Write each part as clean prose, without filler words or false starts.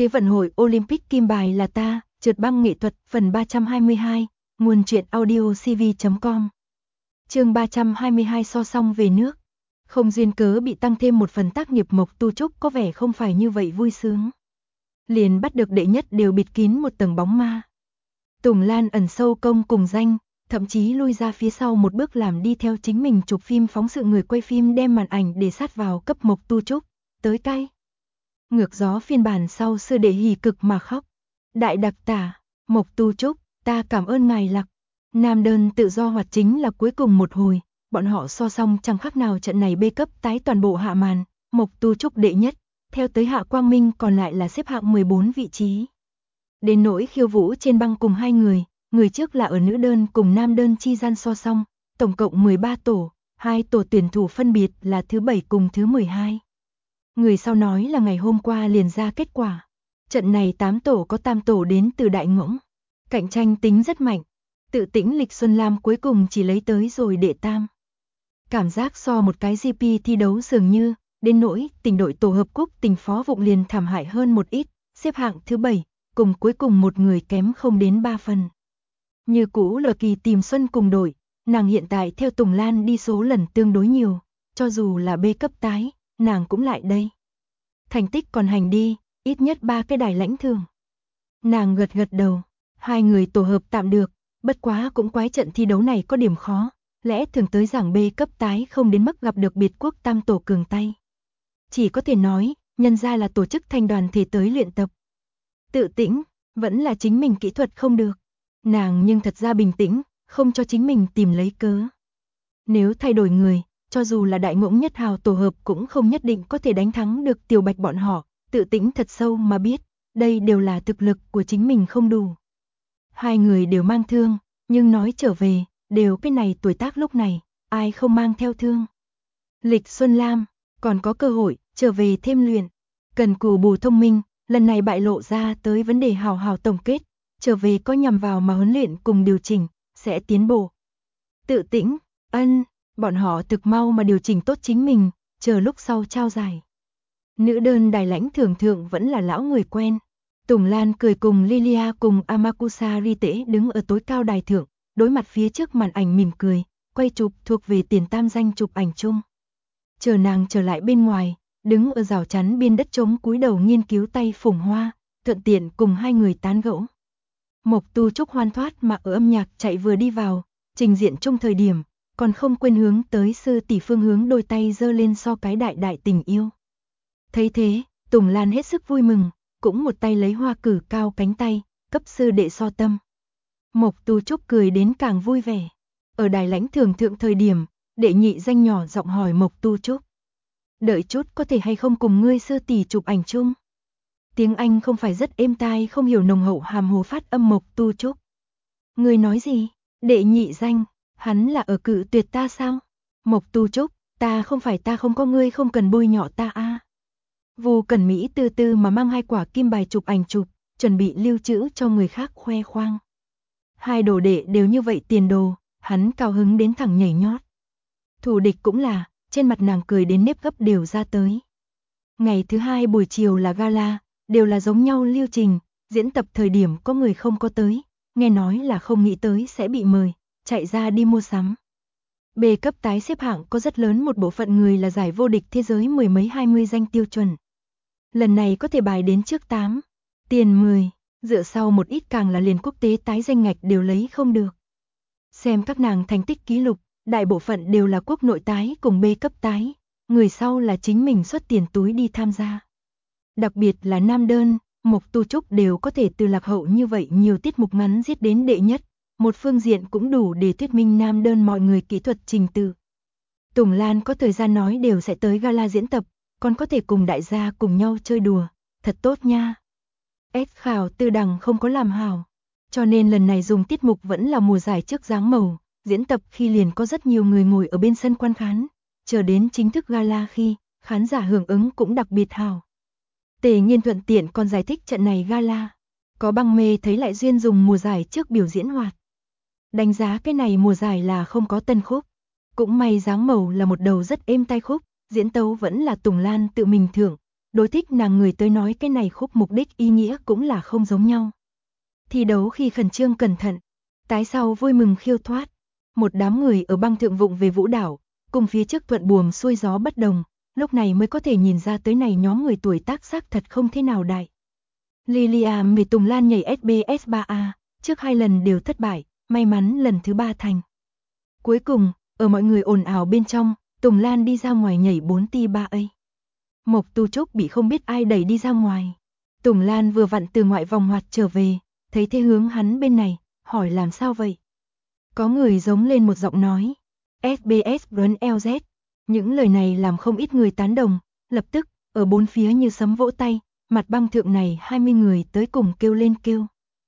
Thế vận hội Olympic kim bài là ta, trượt băng nghệ thuật, phần 322, nguồn truyện audio cv.com. Chương 322 so song về nước. Không duyên cớ bị tăng thêm một phần tác nghiệp Mộc Tu Trúc có vẻ không phải như vậy vui sướng. Liền bắt được đệ nhất đều bịt kín một tầng bóng ma. Tùng Lan ẩn sâu công cùng danh, thậm chí lui ra phía sau một bước làm đi theo chính mình chụp phim phóng sự người quay phim đem màn ảnh để sát vào cấp Mộc Tu Trúc, tới cay. Ngược gió phiên bản sau sư đệ hỉ cực mà khóc. Đại đặc tả, Mộc Tu Trúc, ta cảm ơn ngài Lạc. Nam đơn tự do hoạt chính là cuối cùng một hồi, bọn họ so song chẳng khác nào trận này B cấp tái toàn bộ hạ màn, Mộc Tu Trúc đệ nhất, theo tới Hạ Quang Minh còn lại là xếp hạng 14 vị trí. Đến nỗi khiêu vũ trên băng cùng hai người trước là ở nữ đơn cùng nam đơn chi gian so song, tổng cộng 13 tổ, hai tổ tuyển thủ phân biệt là thứ 7 cùng thứ 12. Người sau nói là ngày hôm qua liền ra kết quả. Trận này 8 tổ có tam tổ đến từ Đại Ngỗng. Cạnh tranh tính rất mạnh. Tự Tĩnh Lịch Xuân Lam cuối cùng chỉ lấy tới rồi đệ tam. Cảm giác so một cái GP thi đấu dường như, đến nỗi tỉnh đội tổ hợp cúp tỉnh phó vụng liền thảm hại hơn một ít, xếp hạng thứ 7, cùng cuối cùng một người kém không đến 3 phần. Như cũ Lờ Kỳ tìm Xuân cùng đội, nàng hiện tại theo Tùng Lan đi số lần tương đối nhiều, cho dù là B cấp tái, nàng cũng lại đây. Thành tích còn hành đi, ít nhất 3 cái đài lãnh thường. Nàng gật gật đầu, hai người tổ hợp tạm được, bất quá cũng quái trận thi đấu này có điểm khó, lẽ thường tới giảng B cấp tái không đến mức gặp được biệt quốc tam tổ cường tay. Chỉ có thể nói, nhân ra là tổ chức thành đoàn thể tới luyện tập. Tự Tĩnh, vẫn là chính mình kỹ thuật không được. Nàng nhưng thật ra bình tĩnh, không cho chính mình tìm lấy cớ. Nếu thay đổi người, cho dù là Đại Ngỗng nhất hào tổ hợp cũng không nhất định có thể đánh thắng được Tiểu Bạch bọn họ, Tự Tĩnh thật sâu mà biết, đây đều là thực lực của chính mình không đủ. Hai người đều mang thương, nhưng nói trở về, đều cái này tuổi tác lúc này, ai không mang theo thương. Lịch Xuân Lam, còn có cơ hội, trở về thêm luyện. Cần cù bù thông minh, lần này bại lộ ra tới vấn đề hào hào tổng kết, trở về có nhằm vào mà huấn luyện cùng điều chỉnh, sẽ tiến bộ. Tự Tĩnh, bọn họ thực mau mà điều chỉnh tốt chính mình, chờ lúc sau trao giải. Nữ đơn đài lãnh thường thượng vẫn là lão người quen. Tùng Lan cười cùng Lilia cùng Amakusa Rite đứng ở tối cao đài thượng, đối mặt phía trước màn ảnh mỉm cười, quay chụp thuộc về tiền tam danh chụp ảnh chung. Chờ nàng trở lại bên ngoài, đứng ở rào chắn biên đất trống cúi đầu nghiên cứu tay phủng hoa, thuận tiện cùng hai người tán gẫu. Mộc Tu Trúc hoan thoát mà ở âm nhạc chạy vừa đi vào, trình diện chung thời điểm, còn không quên hướng tới sư tỷ phương hướng đôi tay giơ lên so cái đại đại tình yêu. Thấy thế, Tùng Lan hết sức vui mừng, cũng một tay lấy hoa cử cao cánh tay, cấp sư đệ so tâm. Mộc Tu Trúc cười đến càng vui vẻ. Ở đài lãnh thường thượng thời điểm, đệ nhị danh nhỏ giọng hỏi Mộc Tu Trúc. Đợi chút có thể hay không cùng ngươi sư tỷ chụp ảnh chung? Tiếng Anh không phải rất êm tai không hiểu nồng hậu hàm hồ phát âm Mộc Tu Trúc. Ngươi nói gì? Đệ nhị danh, hắn là ở cự tuyệt ta sao? Mộc Tu Trúc, ta không có ngươi không cần bôi nhọ ta a. Vu Cẩn Mỹ từ từ mà mang hai quả kim bài chụp ảnh chụp, chuẩn bị lưu trữ cho người khác khoe khoang. Hai đồ đệ đều như vậy tiền đồ, hắn cao hứng đến thẳng nhảy nhót. Thủ địch cũng là, trên mặt nàng cười đến nếp gấp đều ra tới. Ngày thứ hai buổi chiều là gala, đều là giống nhau lưu trình, diễn tập thời điểm có người không có tới, nghe nói là không nghĩ tới sẽ bị mời, chạy ra đi mua sắm. B cấp tái xếp hạng có rất lớn một bộ phận người là giải vô địch thế giới 10 mấy 20 danh tiêu chuẩn. Lần này có thể bài đến trước 8, tiền 10, dựa sau một ít càng là liền quốc tế tái danh ngạch đều lấy không được. Xem các nàng thành tích ký lục, đại bộ phận đều là quốc nội tái cùng B cấp tái, người sau là chính mình xuất tiền túi đi tham gia. Đặc biệt là nam đơn, Mộc Tu Trúc đều có thể từ lạc hậu như vậy nhiều tiết mục ngắn giết đến đệ nhất, một phương diện cũng đủ để thuyết minh nam đơn mọi người kỹ thuật trình tự. Tùng Lan có thời gian nói đều sẽ tới gala diễn tập, còn có thể cùng đại gia cùng nhau chơi đùa, thật tốt nha. Khảo tư đằng không có làm hảo, cho nên lần này dùng tiết mục vẫn là mùa giải trước dáng màu, diễn tập khi liền có rất nhiều người ngồi ở bên sân quan khán, chờ đến chính thức gala khi, khán giả hưởng ứng cũng đặc biệt hảo. Tề Nghiên thuận tiện còn giải thích trận này gala, có băng mê thấy lại duyên dùng mùa giải trước biểu diễn hoạt. Đánh giá cái này mùa giải là không có tân khúc, cũng may dáng màu là một đầu rất êm tai khúc, diễn tấu vẫn là Tùng Lan tự mình thưởng, đối thích nàng người tới nói cái này khúc mục đích ý nghĩa cũng là không giống nhau. Thi đấu khi khẩn trương cẩn thận, tái sau vui mừng khiêu thoát. Một đám người ở băng thượng vụng về vũ đảo, cùng phía trước thuận buồm xuôi gió bất đồng, lúc này mới có thể nhìn ra tới này nhóm người tuổi tác xác thật không thế nào đại. Lilia mời Tùng Lan nhảy SBS 3A, trước 2 lần đều thất bại, may mắn lần thứ 3 thành. Cuối cùng, ở mọi người ồn ào bên trong, Tùng Lan đi ra ngoài nhảy 4 ti 3A. Mộc Tu Trúc bị không biết ai đẩy đi ra ngoài. Tùng Lan vừa vặn từ ngoại vòng hoạt trở về, thấy thế hướng hắn bên này, hỏi làm sao vậy? Có người giống lên một giọng nói, SBS Run LZ. Những lời này làm không ít người tán đồng, lập tức, ở bốn phía như sấm vỗ tay, mặt băng thượng này 20 người tới cùng kêu lên kêu.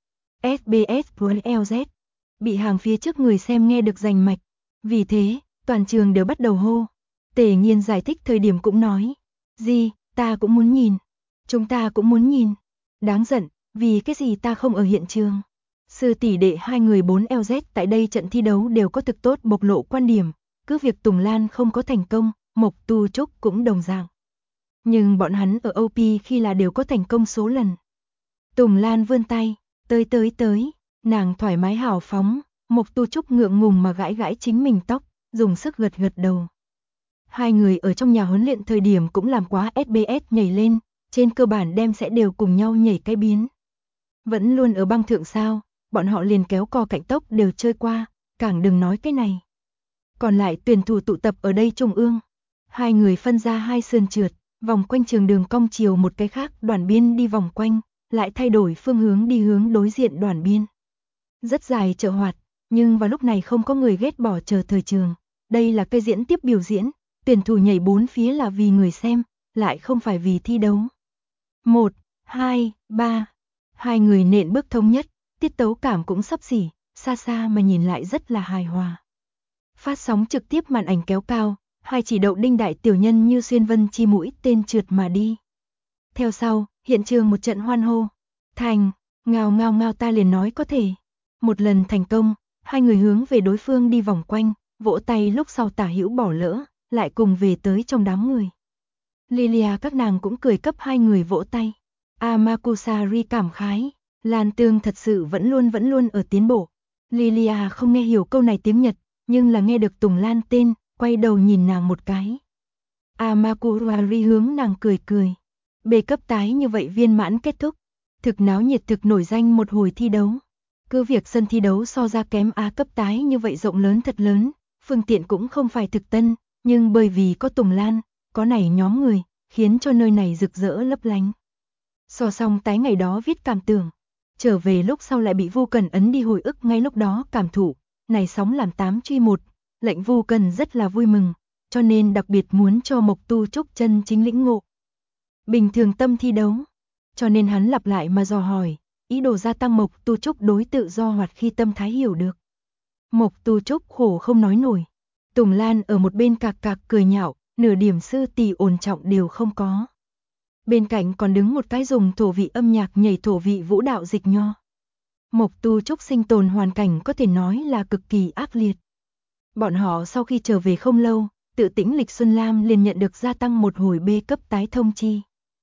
SBS Run LZ. Bị hàng phía trước người xem nghe được rành mạch. Vì thế, toàn trường đều bắt đầu hô. Tề Nghiên giải thích thời điểm cũng nói, gì, ta cũng muốn nhìn. Chúng ta cũng muốn nhìn. Đáng giận, vì cái gì ta không ở hiện trường. Sư tỷ đệ hai người 4LZ tại đây trận thi đấu đều có thực tốt bộc lộ quan điểm, cứ việc Tùng Lan không có thành công, Mộc Tu Trúc cũng đồng dạng. Nhưng bọn hắn ở OP khi là đều có thành công số lần. Tùng Lan vươn tay, tới, nàng thoải mái hào phóng, Mộc Tu Trúc ngượng ngùng mà gãi gãi chính mình tóc, dùng sức gật gật đầu. Hai người ở trong nhà huấn luyện thời điểm cũng làm quá SBS nhảy lên, trên cơ bản đem sẽ đều cùng nhau nhảy cái biến. Vẫn luôn ở băng thượng sao, bọn họ liền kéo co cạnh tốc đều chơi qua, càng đừng nói cái này. Còn lại tuyển thủ tụ tập ở đây trung ương. Hai người phân ra hai sườn trượt, vòng quanh trường đường cong chiều một cái khác đoàn biên đi vòng quanh, lại thay đổi phương hướng đi hướng đối diện đoàn biên. Rất dài trợ hoạt, nhưng vào lúc này không có người ghét bỏ chờ thời trường. Đây là cây diễn tiếp biểu diễn, tuyển thủ nhảy bốn phía là vì người xem, lại không phải vì thi đấu. 1, 2, 3. Hai người nện bước thống nhất, tiết tấu cảm cũng sắp xỉ, xa xa mà nhìn lại rất là hài hòa. Phát sóng trực tiếp màn ảnh kéo cao, hai chỉ đậu đinh đại tiểu nhân như xuyên vân chi mũi tên trượt mà đi. Theo sau, hiện trường một trận hoan hô. Thành, ngao ta liền nói có thể. Một lần thành công, hai người hướng về đối phương đi vòng quanh, vỗ tay lúc sau tả hữu bỏ lỡ, lại cùng về tới trong đám người. Lilia các nàng cũng cười cấp hai người vỗ tay. Amakusari cảm khái, Lan Tương thật sự vẫn luôn ở tiến bộ. Lilia không nghe hiểu câu này tiếng Nhật, nhưng là nghe được Tùng Lan tên, quay đầu nhìn nàng một cái. Amakusari hướng nàng cười. B cấp tái như vậy viên mãn kết thúc. Thực náo nhiệt thực nổi danh một hồi thi đấu. Cứ việc sân thi đấu so ra kém A cấp tái như vậy rộng lớn thật lớn, phương tiện cũng không phải thực tân, nhưng bởi vì có Tùng Lan, có này nhóm người, khiến cho nơi này rực rỡ lấp lánh. So xong tái ngày đó viết cảm tưởng, trở về lúc sau lại bị Vu Cần ấn đi hồi ức ngay lúc đó cảm thụ, này sóng làm 8-1, lệnh Vu Cần rất là vui mừng, cho nên đặc biệt muốn cho Mộc Tu Trúc chân chính lĩnh ngộ. Bình thường tâm thi đấu, cho nên hắn lặp lại mà dò hỏi, ý đồ gia tăng Mộc Tu Trúc đối tự do hoạt khi tâm thái hiểu được. Mộc Tu Trúc khổ không nói nổi. Tùng Lan ở một bên cạc cười nhạo, nửa điểm sư tỷ ổn trọng đều không có. Bên cạnh còn đứng một cái dùng thổ vị âm nhạc nhảy thổ vị vũ đạo dịch nho. Mộc Tu Trúc sinh tồn hoàn cảnh có thể nói là cực kỳ ác liệt. Bọn họ sau khi trở về không lâu, Tự Tĩnh Lịch Xuân Lam liền nhận được gia tăng một hồi B cấp tái thông chi.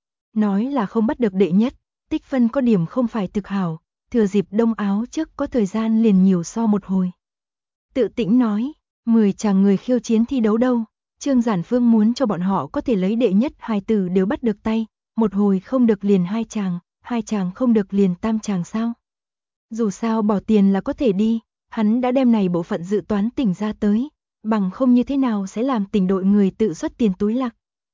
Nói là không bắt được đệ nhất, tích phân có điểm không phải thực hảo, thừa dịp đông áo trước có thời gian liền nhiều so một hồi. Tự Tĩnh nói, 10 chàng người khiêu chiến thi đấu đâu, Trương Giản Phương muốn cho bọn họ có thể lấy đệ nhất hai từ đều bắt được tay, một hồi không được liền hai chàng không được liền tam chàng sao. Dù sao bỏ tiền là có thể đi, hắn đã đem này bộ phận dự toán tỉnh ra tới, bằng không như thế nào sẽ làm tỉnh đội người tự xuất tiền túi lạc.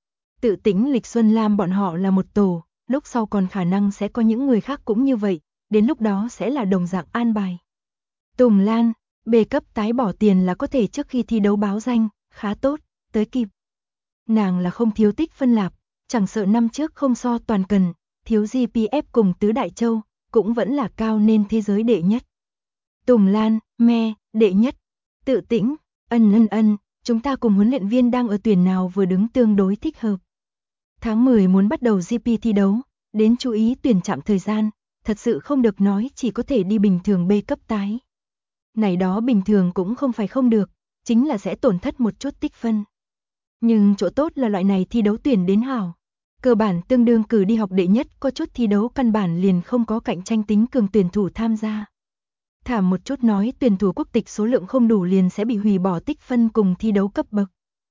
Tự Tĩnh Lịch Xuân Lam bọn họ là một tổ, lúc sau còn khả năng sẽ có những người khác cũng như vậy, đến lúc đó sẽ là đồng dạng an bài. Tùng Lan, B cấp tái bỏ tiền là có thể trước khi thi đấu báo danh, khá tốt, tới kịp. Nàng là không thiếu tích phân lạp, chẳng sợ năm trước không so toàn cần, thiếu GPF cùng tứ đại châu, cũng vẫn là cao nên thế giới đệ nhất. Tùng Lan, đệ nhất. Tự Tĩnh, ân, chúng ta cùng huấn luyện viên đang ở tuyển nào vừa đứng tương đối thích hợp. Tháng 10 muốn bắt đầu GP thi đấu, đến chú ý tuyển chạm thời gian, thật sự không được nói chỉ có thể đi bình thường B cấp tái. Này đó bình thường cũng không phải không được, chính là sẽ tổn thất một chút tích phân. Nhưng chỗ tốt là loại này thi đấu tuyển đến hảo. cơ bản tương đương cử đi học đệ nhất, có chút thi đấu căn bản liền không có cạnh tranh tính cường tuyển thủ tham gia. Thả một chút nói tuyển thủ quốc tịch số lượng không đủ liền sẽ bị hủy bỏ tích phân cùng thi đấu cấp bậc.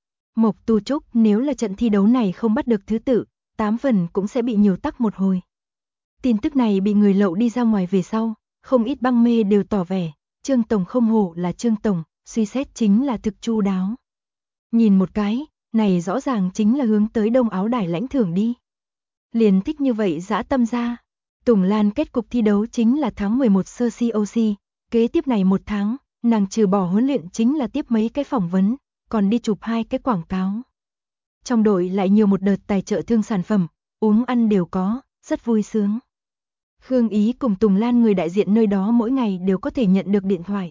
Mộc Tu Trúc nếu là trận thi đấu này không bắt được thứ tự, 8 phần cũng sẽ bị nhiều tắc một hồi. Tin tức này bị người lậu đi ra ngoài về sau, không ít băng mê đều tỏ vẻ, Trương Tổng không hổ là Trương Tổng, suy xét chính là thực chu đáo. Nhìn một cái, này rõ ràng chính là hướng tới Đông Áo Đài lãnh thưởng đi. Liền thích như vậy dã tâm ra. Tùng Lan kết cục thi đấu chính là tháng 11 sơ COC, kế tiếp này một tháng, nàng trừ bỏ huấn luyện chính là tiếp mấy cái phỏng vấn, còn đi chụp 2 cái quảng cáo. Trong đội lại nhiều một đợt tài trợ thương sản phẩm, uống ăn đều có, rất vui sướng. Khương Ý cùng Tùng Lan người đại diện nơi đó mỗi ngày đều có thể nhận được điện thoại.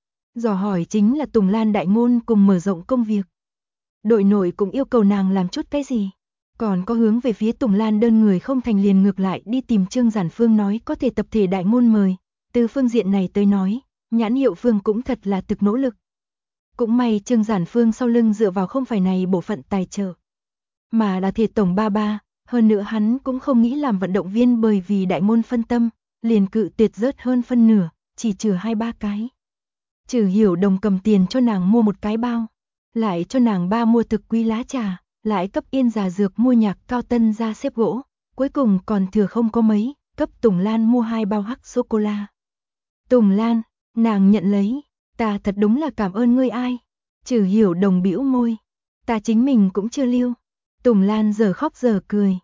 Dò hỏi chính là Tùng Lan đại ngôn cùng mở rộng công việc. Đội nội cũng yêu cầu nàng làm chút cái gì. Còn có hướng về phía Tùng Lan đơn người không thành liền ngược lại đi tìm Trương Giản Phương nói có thể tập thể đại ngôn mời. Từ phương diện này tới nói, nhãn hiệu Phương cũng thật là thực nỗ lực. Cũng may Trương Giản Phương sau lưng dựa vào không phải này bộ phận tài trợ, mà là Thiệt Tổng ba ba, hơn nữa hắn cũng không nghĩ làm vận động viên bởi vì đại ngôn phân tâm, liền cự tuyệt rớt hơn phân nửa, chỉ trừ 2-3 cái. Trừ Hiểu Đồng cầm tiền cho nàng mua một cái bao, lại cho nàng ba mua thực quý lá trà, lại cấp Yên Già Dược mua nhạc Cao Tân ra xếp gỗ, cuối cùng còn thừa không có mấy, cấp Tùng Lan mua 2 bao hắc sô-cô-la. Tùng Lan, nàng nhận lấy, ta thật đúng là cảm ơn ngươi ai. Trừ Hiểu Đồng bĩu môi, ta chính mình cũng chưa lưu. Tùng Lan giờ khóc giờ cười,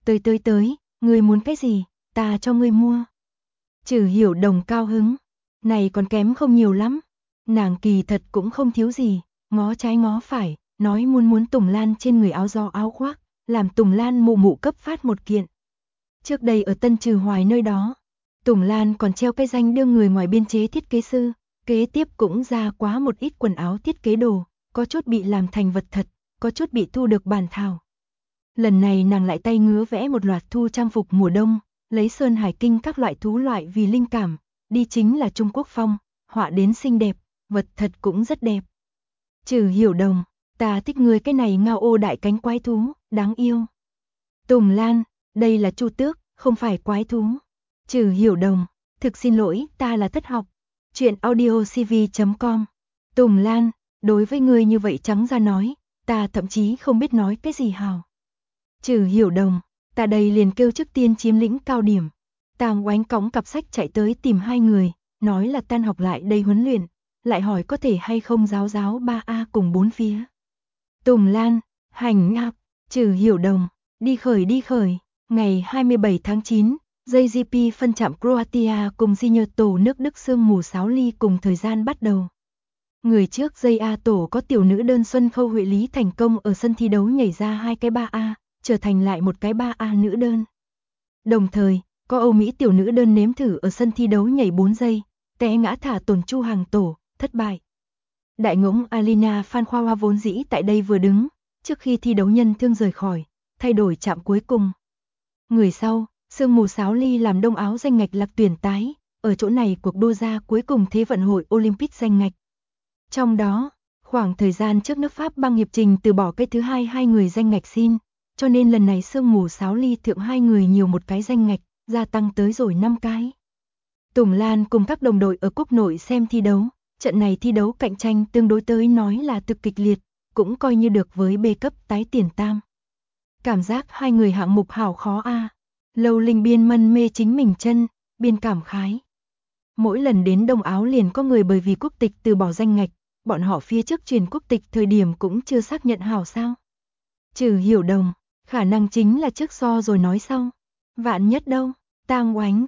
tới, ngươi muốn cái gì, ta cho ngươi mua. Trừ Hiểu Đồng cao hứng, này còn kém không nhiều lắm, nàng kỳ thật cũng không thiếu gì, ngó trái ngó phải, nói muốn Tùng Lan trên người áo gió áo khoác, làm Tùng Lan mụ mụ cấp phát một kiện. Trước đây ở Tân Trừ Hoài nơi đó, Tùng Lan còn treo cái danh đương người ngoài biên chế thiết kế sư, kế tiếp cũng ra quá một ít quần áo thiết kế đồ, có chút bị làm thành vật thật, có chút bị thu được bản thảo. Lần này nàng lại tay ngứa vẽ một loạt thu trang phục mùa đông, lấy sơn hải kinh các loại thú loại vì linh cảm, đi chính là Trung Quốc phong, họa đến xinh đẹp, vật thật cũng rất đẹp. Trừ Hiểu Đồng, ta thích người cái này ngao ô đại cánh quái thú, đáng yêu. Tùng Lan, đây là Chu Tước, không phải quái thú. Trừ Hiểu Đồng, thực xin lỗi, ta là thất học. Chuyện audiocv.com. Tùng Lan, đối với người như vậy trắng ra nói, ta thậm chí không biết nói cái gì hào. Trừ Hiểu Đồng, ta đây liền kêu trước tiên chiếm lĩnh cao điểm. Tàng Oánh cõng cặp sách chạy tới tìm 2 người, nói là tan học lại đây huấn luyện, lại hỏi có thể hay không giáo 3A cùng 4 phía. Tùng Lan, hành ngạc, Trừ Hiểu Đồng, đi khởi, ngày 27 tháng 9, JGP phân trạm Croatia cùng Senior tổ nước Đức sương mù sáo ly cùng thời gian bắt đầu. Người trước JA tổ có tiểu nữ đơn Xuân Khâu Huệ Lý thành công ở sân thi đấu nhảy ra 2 cái 3A, trở thành lại một cái 3A nữ đơn. Đồng thời, có Âu Mỹ tiểu nữ đơn nếm thử ở sân thi đấu nhảy 4 giây, té ngã thả tổn Chu Hàng tổ, thất bại. Đại ngỗng Alina Phan Khoa Hoa vốn dĩ tại đây vừa đứng, trước khi thi đấu nhân thương rời khỏi, thay đổi chạm cuối cùng. Người sau, sương mù sáo ly làm đông áo danh ngạch lạc tuyển tái, ở chỗ này cuộc đua ra cuối cùng Thế vận hội Olympic danh ngạch. Trong đó, khoảng thời gian trước nước Pháp băng hiệp trình từ bỏ cái thứ hai người danh ngạch xin, cho nên lần này sương mù sáo ly thượng 2 người nhiều một cái danh ngạch, gia tăng tới rồi 5 cái. Tùng Lan cùng các đồng đội ở quốc nội xem thi đấu, trận này thi đấu cạnh tranh tương đối tới nói là thực kịch liệt, cũng coi như được với B cấp tái tiền tam. Cảm giác 2 người hạng mục hảo khó a. Lâu Linh biên mân mê chính mình chân, biên cảm khái. Mỗi lần đến Đông Áo liền có người bởi vì quốc tịch từ bỏ danh ngạch, bọn họ phía trước truyền quốc tịch thời điểm cũng chưa xác nhận hảo sao. Trừ Hiểu Đồng, khả năng chính là trước so rồi nói sau. Vạn nhất đâu, Tang Oánh,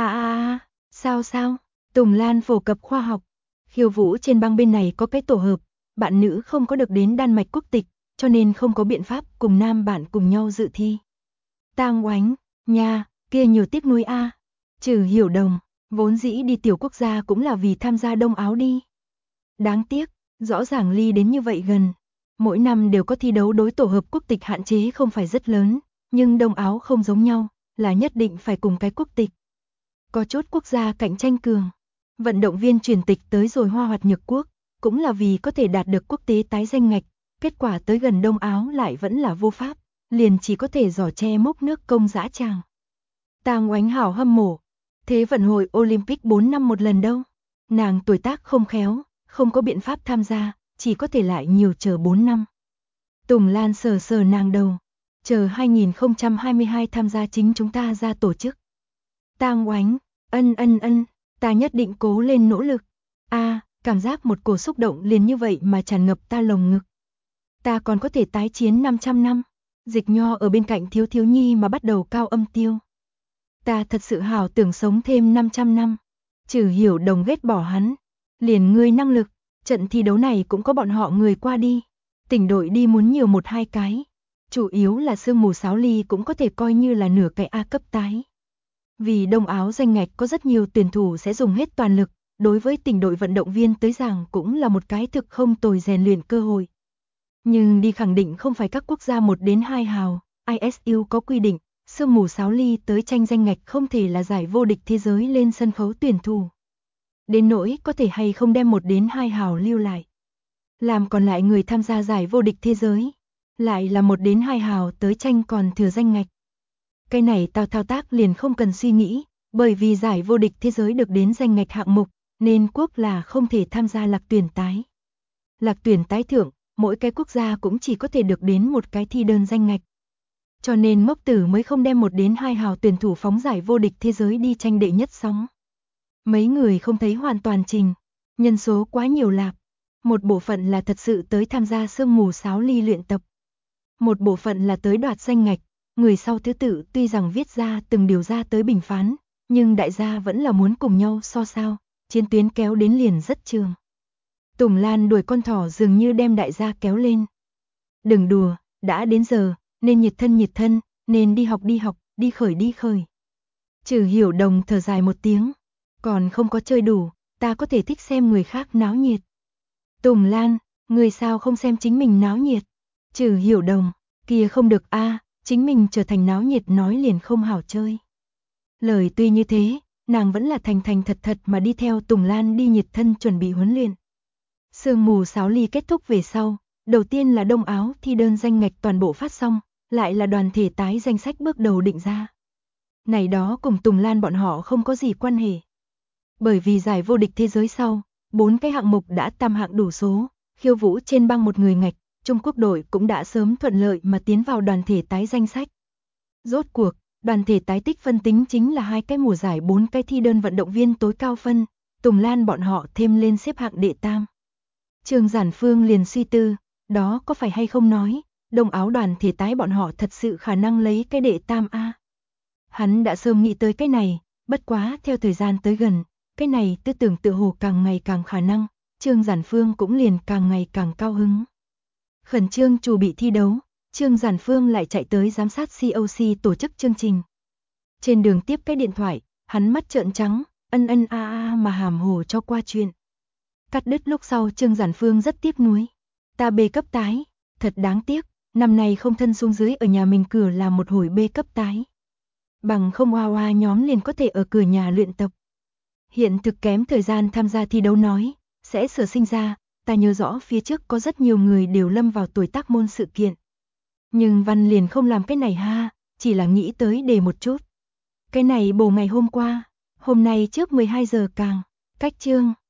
sao, Tùng Lan phổ cập khoa học. Khiêu vũ trên băng bên này có cái tổ hợp, bạn nữ không có được đến Đan Mạch quốc tịch, cho nên không có biện pháp cùng nam bạn cùng nhau dự thi. Tang Oánh, nha, kia nhiều tiếc nuối a. Trừ Hiểu Đồng, vốn dĩ đi tiểu quốc gia cũng là vì tham gia Đông Áo đi. Đáng tiếc, rõ ràng ly đến như vậy gần. Mỗi năm đều có thi đấu đối tổ hợp quốc tịch hạn chế không phải rất lớn, nhưng Đông Áo không giống nhau, là nhất định phải cùng cái quốc tịch. Có chút quốc gia cạnh tranh cường. Vận động viên chuyển tịch tới rồi Hoa Hoạt Nhược Quốc, cũng là vì có thể đạt được quốc tế tái danh ngạch, kết quả tới gần Đông Áo lại vẫn là vô pháp, liền chỉ có thể giỏ che múc nước công dã tràng. Tang Oánh hảo hâm mộ, thế vận hội Olympic 4 năm một lần đâu. Nàng tuổi tác không khéo, không có biện pháp tham gia, chỉ có thể lại nhiều chờ 4 năm. Tùng Lan sờ sờ nàng đầu, chờ 2022 tham gia chính chúng ta ra tổ chức. Tang Oánh, ân, ta nhất định cố lên nỗ lực. Cảm giác một cổ xúc động liền như vậy mà tràn ngập ta lồng ngực. Ta còn có thể tái chiến 500 năm. Dịch Nho ở bên cạnh Thiếu Thiếu Nhi mà bắt đầu cao âm tiêu. Ta thật sự hảo tưởng sống thêm 500 năm. Trừ Hiểu Đồng ghét bỏ hắn. Liền ngươi năng lực, trận thi đấu này cũng có bọn họ người qua đi. Tỉnh đội đi muốn nhiều 1-2 cái. Chủ yếu là Sương Mù Sáo Ly cũng có thể coi như là nửa cái A cấp tái. Vì đông áo danh ngạch có rất nhiều tuyển thủ sẽ dùng hết toàn lực, đối với tỉnh đội vận động viên tới giảng cũng là một cái thực không tồi rèn luyện cơ hội. Nhưng đi khẳng định không phải các quốc gia 1 đến 2 hào, ISU có quy định, Sương Mù Sáo Ly tới tranh danh ngạch không thể là giải vô địch thế giới lên sân khấu tuyển thủ. Đến nỗi có thể hay không đem 1 đến 2 hào lưu lại. Làm còn lại người tham gia giải vô địch thế giới, lại là 1 đến 2 hào tới tranh còn thừa danh ngạch. Cái này tao thao tác liền không cần suy nghĩ, bởi vì giải vô địch thế giới được đến danh ngạch hạng mục, nên quốc là không thể tham gia lạc tuyển tái. Lạc tuyển tái thưởng, mỗi cái quốc gia cũng chỉ có thể được đến một cái thi đơn danh ngạch. Cho nên Mốc Tử mới không đem 1 đến 2 hào tuyển thủ phóng giải vô địch thế giới đi tranh đệ nhất sóng. Mấy người không thấy hoàn toàn trình, nhân số quá nhiều lạc. Một bộ phận là thật sự tới tham gia Sương Mù Sáo Ly luyện tập. Một bộ phận là tới đoạt danh ngạch, người sau thứ tự tuy rằng viết ra từng điều ra tới bình phán, nhưng đại gia vẫn là muốn cùng nhau so sao, chiến tuyến kéo đến liền rất trường. Tùng Lan đuổi con thỏ dường như đem đại gia kéo lên. Đừng đùa, đã đến giờ, nên nhiệt thân, nên đi học, đi khởi. Trừ Hiểu Đồng thở dài một tiếng, còn không có chơi đủ, ta có thể thích xem người khác náo nhiệt. Tùng Lan, người sao không xem chính mình náo nhiệt? Trừ Hiểu Đồng, kia không được chính mình trở thành náo nhiệt nói liền không hảo chơi. Lời tuy như thế, nàng vẫn là thành thật mà đi theo Tùng Lan đi nhiệt thân chuẩn bị huấn luyện. Sương Mù Sáo Ly kết thúc về sau, đầu tiên là đông áo thi đơn danh ngạch toàn bộ phát xong, lại là đoàn thể tái danh sách bước đầu định ra. Này đó cùng Tùng Lan bọn họ không có gì quan hệ. Bởi vì giải vô địch thế giới sau, 4 cái hạng mục đã tam hạng đủ số, khiêu vũ trên băng một người ngạch, Trung Quốc đội cũng đã sớm thuận lợi mà tiến vào đoàn thể tái danh sách. Rốt cuộc, đoàn thể tái tích phân tính chính là 2 cái mùa giải 4 cái thi đơn vận động viên tối cao phân, Tùng Lan bọn họ thêm lên xếp hạng đệ tam. Trương Giản Phương liền suy tư, đó có phải hay không nói, đông áo đoàn thể tái bọn họ thật sự khả năng lấy cái đệ tam a. Hắn đã sớm nghĩ tới cái này, bất quá theo thời gian tới gần, cái này tư tưởng tự hồ càng ngày càng khả năng, Trương Giản Phương cũng liền càng ngày càng cao hứng. Khẩn trương chuẩn bị thi đấu, Trương Giản Phương lại chạy tới giám sát COC tổ chức chương trình. Trên đường tiếp cái điện thoại, hắn mắt trợn trắng, mà hàm hồ cho qua chuyện. Cắt đứt lúc sau Trương Giản Phương rất tiếc nuối. Ta B cấp tái, thật đáng tiếc, năm nay không thân xuống dưới ở nhà mình cửa làm một hồi B cấp tái. Bằng không hoa nhóm liền có thể ở cửa nhà luyện tập. Hiện thực kém thời gian tham gia thi đấu nói, sẽ sửa sinh ra, ta nhớ rõ phía trước có rất nhiều người đều lâm vào tuổi tác môn sự kiện. Nhưng Văn liền không làm cái này ha, chỉ là nghĩ tới để một chút. Cái này bổ ngày hôm qua, hôm nay trước 12 giờ càng, cách chương.